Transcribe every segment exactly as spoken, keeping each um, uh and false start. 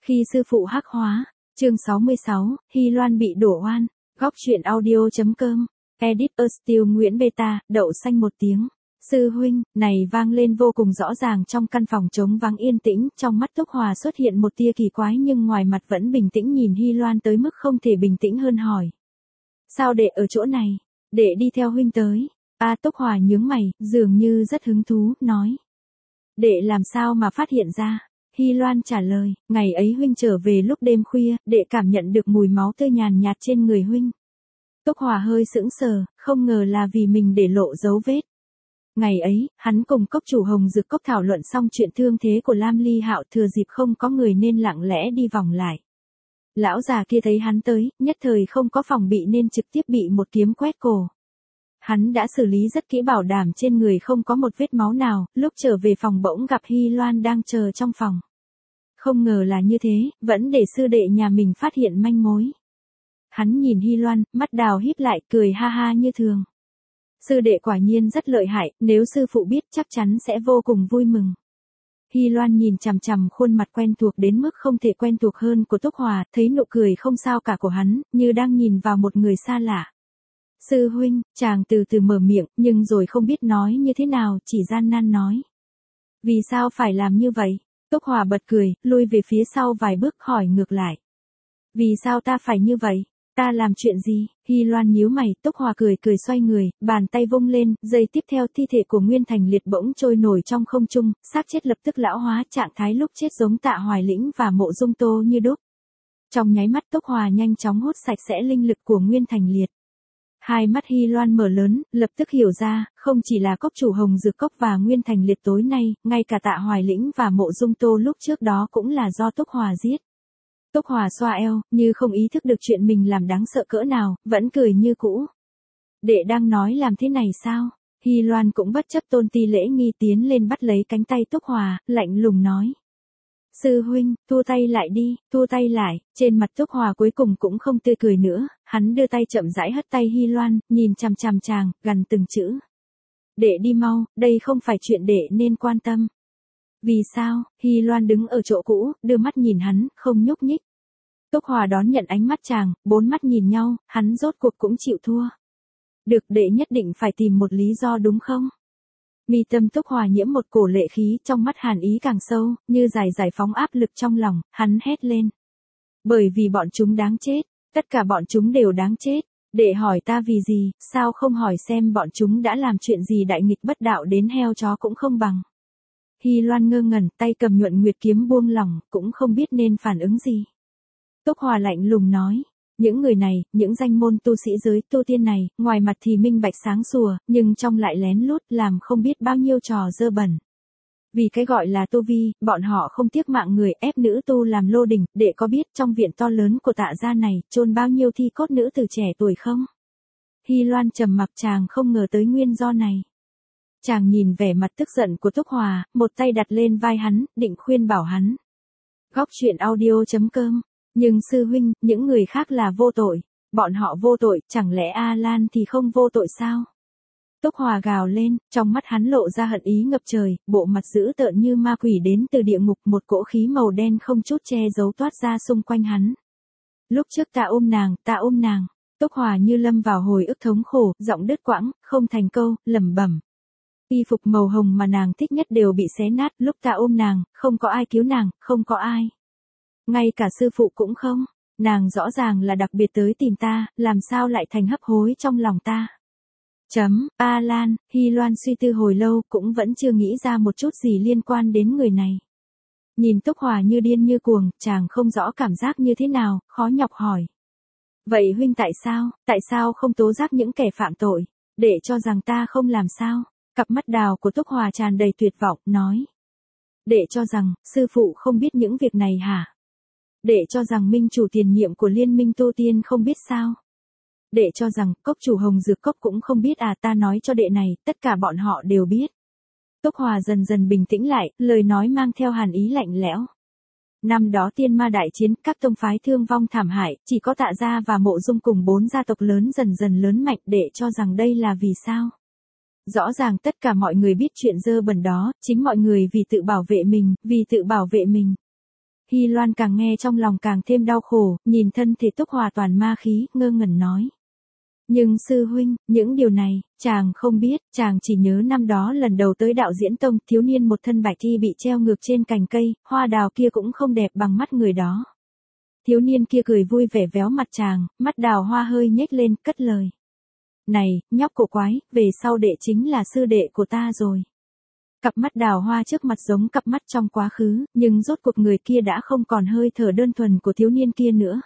Khi sư phụ hắc hóa, chương sáu mươi sáu, Hy Loan bị đổ oan, góc truyện audio.com, edit a still Nguyễn Beta, đậu xanh một tiếng. Sư huynh, này vang lên vô cùng rõ ràng trong căn phòng trống vắng yên tĩnh, trong mắt Túc Hòa xuất hiện một tia kỳ quái nhưng ngoài mặt vẫn bình tĩnh nhìn Hy Loan tới mức không thể bình tĩnh hơn hỏi. Sao đệ ở chỗ này? Đệ đi theo huynh tới. A Túc Hòa nhướng mày, dường như rất hứng thú, nói. Đệ làm sao mà phát hiện ra? Hy Loan trả lời, ngày ấy huynh trở về lúc đêm khuya, đệ cảm nhận được mùi máu tươi nhàn nhạt trên người huynh. Túc Hòa hơi sững sờ, không ngờ là vì mình để lộ dấu vết. Ngày ấy, hắn cùng cốc chủ Hồng Dược Cốc thảo luận xong chuyện thương thế của Lam Ly Hạo, thừa dịp không có người nên lặng lẽ đi vòng lại. Lão già kia thấy hắn tới, nhất thời không có phòng bị nên trực tiếp bị một kiếm quét cổ. Hắn đã xử lý rất kỹ bảo đảm trên người không có một vết máu nào, lúc trở về phòng bỗng gặp Hy Loan đang chờ trong phòng. Không ngờ là như thế, vẫn để sư đệ nhà mình phát hiện manh mối. Hắn nhìn Hy Loan, mắt đào híp lại, cười ha ha như thường. Sư đệ quả nhiên rất lợi hại, nếu sư phụ biết chắc chắn sẽ vô cùng vui mừng. Hy Loan nhìn chằm chằm khuôn mặt quen thuộc đến mức không thể quen thuộc hơn của Túc Hòa, thấy nụ cười không sao cả của hắn, như đang nhìn vào một người xa lạ. Sư huynh, chàng từ từ mở miệng, nhưng rồi không biết nói như thế nào, chỉ gian nan nói. Vì sao phải làm như vậy? Túc Hòa bật cười, lui về phía sau vài bước hỏi ngược lại. Vì sao ta phải như vậy? Ta làm chuyện gì? Hy Loan nhíu mày, Túc Hòa cười cười xoay người, bàn tay vung lên, giây tiếp theo thi thể của Nguyên Thành Liệt bỗng trôi nổi trong không trung, xác chết lập tức lão hóa, trạng thái lúc chết giống Tạ Hoài Lĩnh và Mộ Dung Tô như đúc. Trong nháy mắt Túc Hòa nhanh chóng hút sạch sẽ linh lực của Nguyên Thành Liệt. Hai mắt Hy Loan mở lớn, lập tức hiểu ra, không chỉ là cốc chủ Hồng Dược Cốc và Nguyên Thành Liệt tối nay, ngay cả Tạ Hoài Lĩnh và Mộ Dung Tô lúc trước đó cũng là do Túc Hòa giết. Túc Hòa xoa eo, như không ý thức được chuyện mình làm đáng sợ cỡ nào, vẫn cười như cũ. Đệ đang nói làm thế này sao? Hy Loan cũng bất chấp tôn ti lễ nghi tiến lên bắt lấy cánh tay Túc Hòa, lạnh lùng nói. Sư huynh, thua tay lại đi, thua tay lại, trên mặt Túc Hòa cuối cùng cũng không tươi cười nữa, hắn đưa tay chậm rãi hất tay Hy Loan, nhìn chằm chằm chàng, gằn từng chữ. Đệ đi mau, đây không phải chuyện đệ nên quan tâm. Vì sao? Hy Loan đứng ở chỗ cũ, đưa mắt nhìn hắn, không nhúc nhích. Túc Hòa đón nhận ánh mắt chàng, bốn mắt nhìn nhau, hắn rốt cuộc cũng chịu thua. Được, đệ nhất định phải tìm một lý do đúng không? Mi tâm Túc Hòa nhiễm một cổ lệ khí, trong mắt hàn ý càng sâu, như giải giải phóng áp lực trong lòng, hắn hét lên. Bởi vì bọn chúng đáng chết, tất cả bọn chúng đều đáng chết. Đệ hỏi ta vì gì, sao không hỏi xem bọn chúng đã làm chuyện gì đại nghịch bất đạo đến heo chó cũng không bằng. Hy Loan ngơ ngẩn, tay cầm nhuận nguyệt kiếm buông lỏng, cũng không biết nên phản ứng gì. Túc Hòa lạnh lùng nói, những người này, những danh môn tu sĩ giới tu tiên này, ngoài mặt thì minh bạch sáng sủa, nhưng trong lại lén lút làm không biết bao nhiêu trò dơ bẩn. Vì cái gọi là tu vi, bọn họ không tiếc mạng người ép nữ tu làm lô đình, đệ có biết trong viện to lớn của Tạ gia này, chôn bao nhiêu thi cốt nữ từ trẻ tuổi không? Hy Loan trầm mặc, chàng không ngờ tới nguyên do này. Chàng nhìn vẻ mặt tức giận của Túc Hòa, một tay đặt lên vai hắn, định khuyên bảo hắn. Góc truyện audio.com. Nhưng sư huynh, những người khác là vô tội. Bọn họ vô tội, chẳng lẽ A Lan thì không vô tội sao? Túc Hòa gào lên, trong mắt hắn lộ ra hận ý ngập trời, bộ mặt dữ tợn như ma quỷ đến từ địa ngục, một cỗ khí màu đen không chút che giấu toát ra xung quanh hắn. Lúc trước ta ôm nàng, ta ôm nàng. Túc Hòa như lâm vào hồi ức thống khổ, giọng đứt quãng, không thành câu, lẩm bẩm. Y phục màu hồng mà nàng thích nhất đều bị xé nát, lúc ta ôm nàng, không có ai cứu nàng, không có ai. Ngay cả sư phụ cũng không, nàng rõ ràng là đặc biệt tới tìm ta, làm sao lại thành hấp hối trong lòng ta. Chấm, A Lan, Hy Loan suy tư hồi lâu cũng vẫn chưa nghĩ ra một chút gì liên quan đến người này. Nhìn Túc Hòa như điên như cuồng, chàng không rõ cảm giác như thế nào, khó nhọc hỏi. Vậy huynh tại sao, tại sao không tố giác những kẻ phạm tội, để cho rằng ta không làm sao? Cặp mắt đào của Túc Hòa tràn đầy tuyệt vọng, nói. Để cho rằng, sư phụ không biết những việc này hả? Để cho rằng minh chủ tiền nhiệm của liên minh tu tiên không biết sao? Để cho rằng, cốc chủ Hồng Dược Cốc cũng không biết à, ta nói cho đệ này, tất cả bọn họ đều biết. Túc Hòa dần dần bình tĩnh lại, lời nói mang theo hàn ý lạnh lẽo. Năm đó tiên ma đại chiến, các tông phái thương vong thảm hại, chỉ có Tạ gia và Mộ Dung cùng bốn gia tộc lớn dần dần lớn mạnh, để cho rằng đây là vì sao? Rõ ràng tất cả mọi người biết chuyện dơ bẩn đó, chính mọi người vì tự bảo vệ mình, vì tự bảo vệ mình. Hy Loan càng nghe trong lòng càng thêm đau khổ, nhìn thân thể Túc Hòa toàn ma khí, ngơ ngẩn nói. Nhưng sư huynh, những điều này, chàng không biết, chàng chỉ nhớ năm đó lần đầu tới đạo diễn tông, thiếu niên một thân bạch thi bị treo ngược trên cành cây, hoa đào kia cũng không đẹp bằng mắt người đó. Thiếu niên kia cười vui vẻ véo mặt chàng, mắt đào hoa hơi nhếch lên, cất lời. Này, nhóc cổ quái, về sau đệ chính là sư đệ của ta rồi. Cặp mắt đào hoa trước mặt giống cặp mắt trong quá khứ, nhưng rốt cuộc người kia đã không còn hơi thở đơn thuần của thiếu niên kia nữa.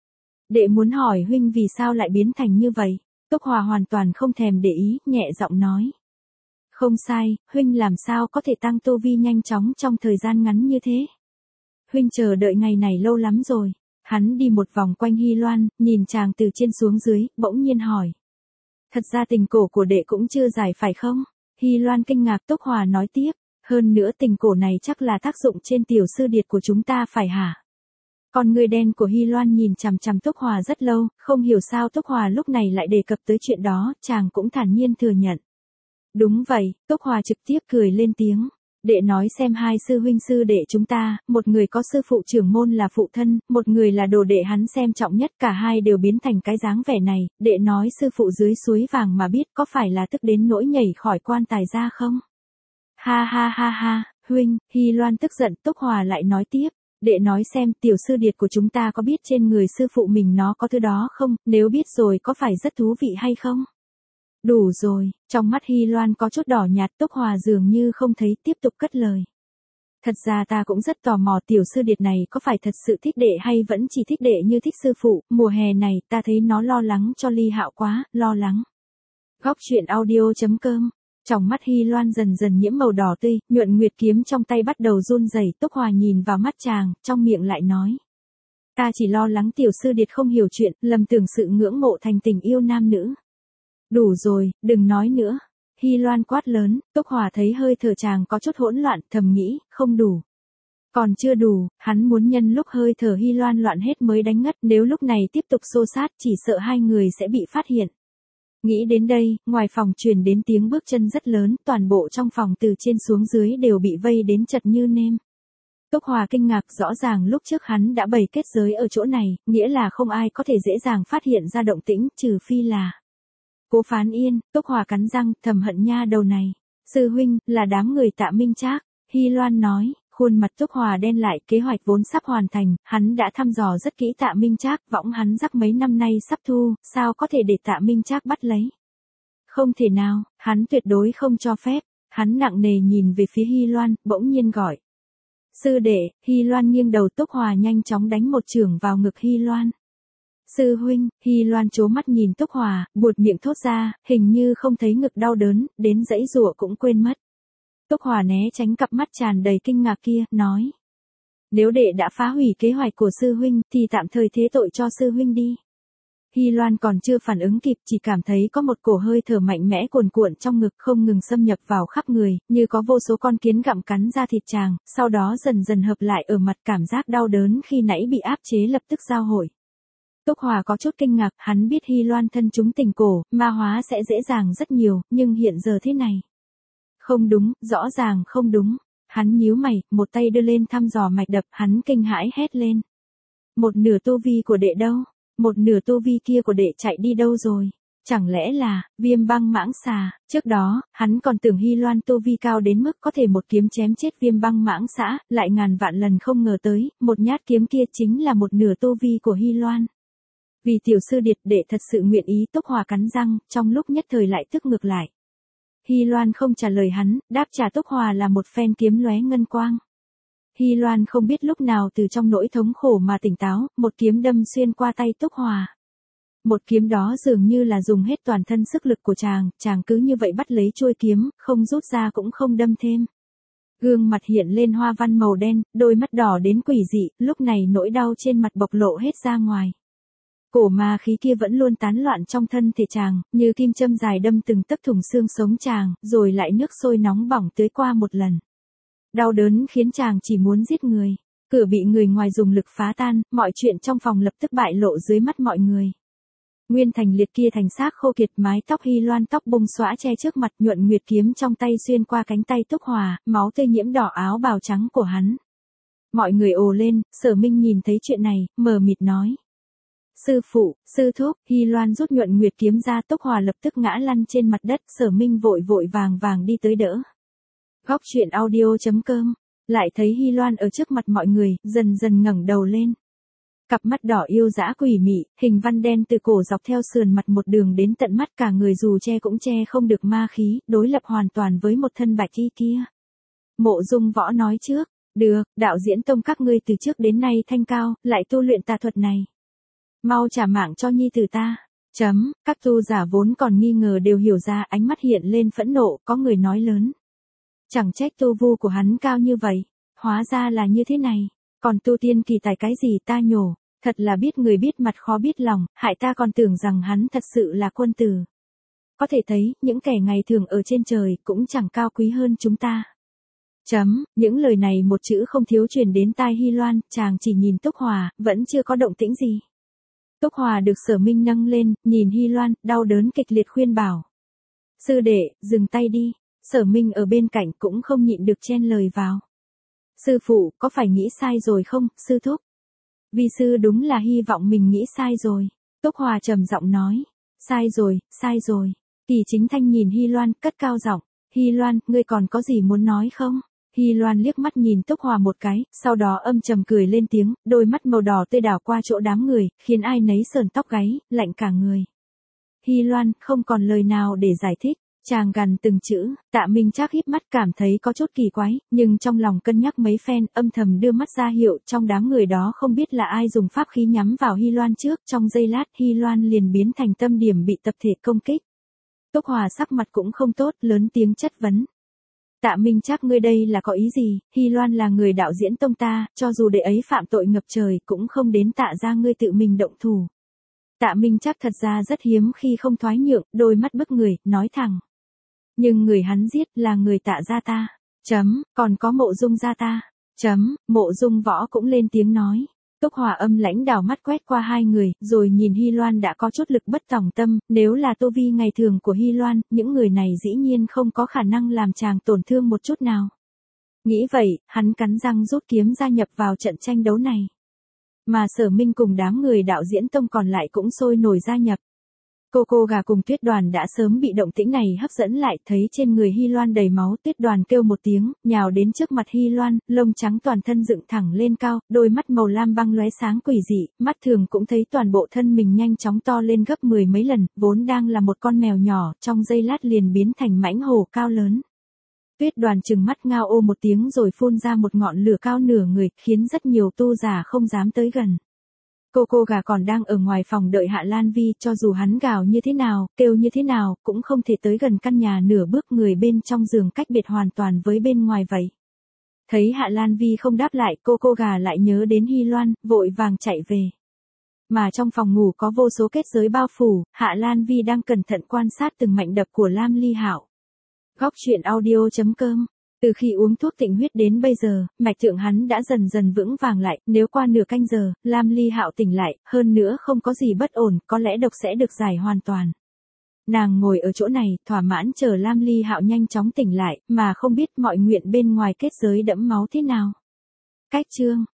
Đệ muốn hỏi huynh vì sao lại biến thành như vậy? Túc Hòa hoàn toàn không thèm để ý, nhẹ giọng nói. Không sai, huynh làm sao có thể tăng tu vi nhanh chóng trong thời gian ngắn như thế? Huynh chờ đợi ngày này lâu lắm rồi. Hắn đi một vòng quanh Hy Loan, nhìn chàng từ trên xuống dưới, bỗng nhiên hỏi. Thật ra tình cổ của đệ cũng chưa giải phải không? Hy Loan kinh ngạc. Túc Hòa nói tiếp. Hơn nữa tình cổ này chắc là tác dụng trên tiểu sư điệt của chúng ta phải hả? Con người đen của Hy Loan nhìn chằm chằm Túc Hòa rất lâu, không hiểu sao Túc Hòa lúc này lại đề cập tới chuyện đó, chàng cũng thản nhiên thừa nhận. Đúng vậy, Túc Hòa trực tiếp cười lên tiếng. Đệ nói xem hai sư huynh sư đệ chúng ta, một người có sư phụ trưởng môn là phụ thân, một người là đồ đệ hắn xem trọng nhất, cả hai đều biến thành cái dáng vẻ này, đệ nói sư phụ dưới suối vàng mà biết có phải là tức đến nỗi nhảy khỏi quan tài ra không? Ha ha ha ha, huynh, Hy Loan tức giận. Túc Hòa lại nói tiếp. Đệ nói xem tiểu sư điệt của chúng ta có biết trên người sư phụ mình nó có thứ đó không, nếu biết rồi có phải rất thú vị hay không? Đủ rồi, trong mắt Hy Loan có chút đỏ nhạt. Túc Hòa dường như không thấy, tiếp tục cất lời. Thật ra ta cũng rất tò mò tiểu sư điệt này có phải thật sự thích đệ hay vẫn chỉ thích đệ như thích sư phụ, mùa hè này ta thấy nó lo lắng cho Ly Hạo quá, lo lắng. Góc truyện audio chấm com. Trong mắt Hy Loan dần dần nhiễm màu đỏ tươi, nhuận nguyệt kiếm trong tay bắt đầu run rẩy. Túc Hòa nhìn vào mắt chàng, trong miệng lại nói. Ta chỉ lo lắng tiểu sư điệt không hiểu chuyện, lầm tưởng sự ngưỡng mộ thành tình yêu nam nữ. Đủ rồi, đừng nói nữa. Hy Loan quát lớn. Túc Hòa thấy hơi thở chàng có chút hỗn loạn, thầm nghĩ, không đủ. Còn chưa đủ, hắn muốn nhân lúc hơi thở Hy Loan loạn hết mới đánh ngất, nếu lúc này tiếp tục xô sát chỉ sợ hai người sẽ bị phát hiện. Nghĩ đến đây, ngoài phòng truyền đến tiếng bước chân rất lớn, toàn bộ trong phòng từ trên xuống dưới đều bị vây đến chật như nêm. Túc Hòa kinh ngạc, rõ ràng lúc trước hắn đã bày kết giới ở chỗ này, nghĩa là không ai có thể dễ dàng phát hiện ra động tĩnh, trừ phi là Cố Phán Yên. Túc Hòa cắn răng, thầm hận nha đầu này. Sư huynh, là đám người Tạ Minh Trác. Hy Loan nói. Khuôn mặt Túc Hòa đen lại, kế hoạch vốn sắp hoàn thành, hắn đã thăm dò rất kỹ Tạ Minh Trác, võng hắn rắc mấy năm nay sắp thu, sao có thể để Tạ Minh Trác bắt lấy? Không thể nào, hắn tuyệt đối không cho phép. Hắn nặng nề nhìn về phía Hy Loan, bỗng nhiên gọi. Sư đệ. Hy Loan nghiêng đầu. Túc Hòa nhanh chóng đánh một chưởng vào ngực Hy Loan. Sư huynh. Hy Loan trố mắt nhìn Túc Hòa, buột miệng thốt ra, hình như không thấy ngực đau đớn, đến dãy giụa cũng quên mất. Túc Hòa né tránh cặp mắt tràn đầy kinh ngạc kia, nói. Nếu đệ đã phá hủy kế hoạch của sư huynh, thì tạm thời thế tội cho sư huynh đi. Hy Loan còn chưa phản ứng kịp, chỉ cảm thấy có một cổ hơi thở mạnh mẽ cuồn cuộn trong ngực không ngừng xâm nhập vào khắp người, như có vô số con kiến gặm cắn ra thịt chàng, sau đó dần dần hợp lại ở mặt, cảm giác đau đớn khi nãy bị áp chế lập tức giao hội. Túc Hòa có chút kinh ngạc, hắn biết Hy Loan thân chúng tình cổ, ma hóa sẽ dễ dàng rất nhiều, nhưng hiện giờ thế này. Không đúng, rõ ràng không đúng. Hắn nhíu mày, một tay đưa lên thăm dò mạch đập, hắn kinh hãi hét lên. Một nửa tu vi của đệ đâu? Một nửa tu vi kia của đệ chạy đi đâu rồi? Chẳng lẽ là, Viêm Băng Mãng Xà? Trước đó, hắn còn tưởng Hy Loan tu vi cao đến mức có thể một kiếm chém chết Viêm Băng Mãng Xà, lại ngàn vạn lần không ngờ tới, một nhát kiếm kia chính là một nửa tu vi của Hy Loan. Vì tiểu sư điệt, đệ thật sự nguyện ý. Túc Hòa cắn răng, trong lúc nhất thời lại tức ngược lại. Hy Loan không trả lời hắn, đáp trả Túc Hòa là một phen kiếm lóe ngân quang. Hy Loan không biết lúc nào từ trong nỗi thống khổ mà tỉnh táo, một kiếm đâm xuyên qua tay Túc Hòa. Một kiếm đó dường như là dùng hết toàn thân sức lực của chàng, chàng cứ như vậy bắt lấy chuôi kiếm, không rút ra cũng không đâm thêm. Gương mặt hiện lên hoa văn màu đen, đôi mắt đỏ đến quỷ dị, lúc này nỗi đau trên mặt bộc lộ hết ra ngoài. Cổ ma khí kia vẫn luôn tán loạn trong thân thể chàng, như kim châm dài đâm từng tấc thủng xương sống chàng, rồi lại nước sôi nóng bỏng tưới qua một lần. Đau đớn khiến chàng chỉ muốn giết người. Cửa bị người ngoài dùng lực phá tan, mọi chuyện trong phòng lập tức bại lộ dưới mắt mọi người. Nguyên Thành Liệt kia thành xác khô kiệt, mái tóc Hy Loan tóc bung xõa che trước mặt, nhuận nguyệt kiếm trong tay xuyên qua cánh tay Túc Hòa, máu tươi nhiễm đỏ áo bào trắng của hắn. Mọi người ồ lên, Sở Minh nhìn thấy chuyện này, mờ mịt nói. Sư phụ, sư thúc, Hy Loan rút nhuận nguyệt kiếm ra, Túc Hòa lập tức ngã lăn trên mặt đất, Sở Minh vội vội vàng vàng đi tới đỡ. Góc truyện audio.com, lại thấy Hy Loan ở trước mặt mọi người, dần dần ngẩng đầu lên. Cặp mắt đỏ yêu dã quỷ mị, hình văn đen từ cổ dọc theo sườn mặt một đường đến tận mắt, cả người dù che cũng che không được ma khí, đối lập hoàn toàn với một thân bạch y kia. Mộ Dung Võ nói trước, được, đạo diễn tông các ngươi từ trước đến nay thanh cao, lại tu luyện tà thuật này. Mau trả mạng cho nhi tử ta. Chấm, các tu giả vốn còn nghi ngờ đều hiểu ra, ánh mắt hiện lên phẫn nộ, có người nói lớn. Chẳng trách tu vu của hắn cao như vậy, hóa ra là như thế này. Còn tu tiên kỳ tài cái gì ta nhổ, thật là biết người biết mặt khó biết lòng, hại ta còn tưởng rằng hắn thật sự là quân tử. Có thể thấy, những kẻ ngày thường ở trên trời cũng chẳng cao quý hơn chúng ta. Chấm, những lời này một chữ không thiếu truyền đến tai Hy Loan, chàng chỉ nhìn Túc Hòa, vẫn chưa có động tĩnh gì. Túc Hòa được Sở Minh nâng lên, nhìn Hy Loan, đau đớn kịch liệt khuyên bảo. Sư đệ, dừng tay đi, Sở Minh ở bên cạnh cũng không nhịn được chen lời vào. Sư phụ, có phải nghĩ sai rồi không, sư thúc? Vi sư đúng là hy vọng mình nghĩ sai rồi. Túc Hòa trầm giọng nói. Sai rồi, sai rồi. Kỳ Chính Thanh nhìn Hy Loan, cất cao giọng. Hy Loan, ngươi còn có gì muốn nói không? Hy Loan liếc mắt nhìn Túc Hòa một cái, sau đó âm trầm cười lên tiếng, đôi mắt màu đỏ tươi đảo qua chỗ đám người, khiến ai nấy sờn tóc gáy, lạnh cả người. Hy Loan, không còn lời nào để giải thích. Chàng gằn từng chữ, Tạ Minh Trác híp mắt cảm thấy có chút kỳ quái, nhưng trong lòng cân nhắc mấy phen, âm thầm đưa mắt ra hiệu, trong đám người đó không biết là ai dùng pháp khí nhắm vào Hy Loan trước, trong giây lát Hy Loan liền biến thành tâm điểm bị tập thể công kích. Túc Hòa sắc mặt cũng không tốt, lớn tiếng chất vấn. Tạ Minh Trác ngươi đây là có ý gì, Hy Loan là người đạo diễn tông ta, cho dù đệ ấy phạm tội ngập trời cũng không đến Tạ gia ngươi tự mình động thủ. Tạ Minh Trác thật ra rất hiếm khi không thoái nhượng, đôi mắt bức người, nói thẳng. Nhưng người hắn giết là người Tạ gia ta. Chấm, còn có Mộ Dung gia ta. Chấm, Mộ Dung Võ cũng lên tiếng nói. Túc Hòa âm lãnh đảo mắt quét qua hai người, rồi nhìn Hy Loan đã có chút lực bất tòng tâm, nếu là tu vi ngày thường của Hy Loan, những người này dĩ nhiên không có khả năng làm chàng tổn thương một chút nào. Nghĩ vậy, hắn cắn răng rút kiếm gia nhập vào trận tranh đấu này. Mà Sở Minh cùng đám người đạo diễn tông còn lại cũng sôi nổi gia nhập. Cô cô gà cùng Tuyết Đoàn đã sớm bị động tĩnh này hấp dẫn lại, thấy trên người Hy Loan đầy máu, Tuyết Đoàn kêu một tiếng, nhào đến trước mặt Hy Loan, lông trắng toàn thân dựng thẳng lên cao, đôi mắt màu lam băng lóe sáng quỷ dị, mắt thường cũng thấy toàn bộ thân mình nhanh chóng to lên gấp mười mấy lần, vốn đang là một con mèo nhỏ, trong giây lát liền biến thành mãnh hổ cao lớn. Tuyết Đoàn trừng mắt ngao ô một tiếng rồi phun ra một ngọn lửa cao nửa người, khiến rất nhiều tu giả không dám tới gần. Cô cô gà còn đang ở ngoài phòng đợi Hạ Lan Vi, cho dù hắn gào như thế nào, kêu như thế nào, cũng không thể tới gần căn nhà nửa bước, người bên trong giường cách biệt hoàn toàn với bên ngoài vậy. Thấy Hạ Lan Vi không đáp lại, cô cô gà lại nhớ đến Hy Loan, vội vàng chạy về. Mà trong phòng ngủ có vô số kết giới bao phủ, Hạ Lan Vi đang cẩn thận quan sát từng mạch đập của Lam Ly Hạo. Góc truyện audio.com. Từ khi uống thuốc tịnh huyết đến bây giờ, mạch tượng hắn đã dần dần vững vàng lại, nếu qua nửa canh giờ, Lam Ly Hạo tỉnh lại, hơn nữa không có gì bất ổn, có lẽ độc sẽ được giải hoàn toàn. Nàng ngồi ở chỗ này, thỏa mãn chờ Lam Ly Hạo nhanh chóng tỉnh lại, mà không biết mọi nguyện bên ngoài kết giới đẫm máu thế nào. Cách chương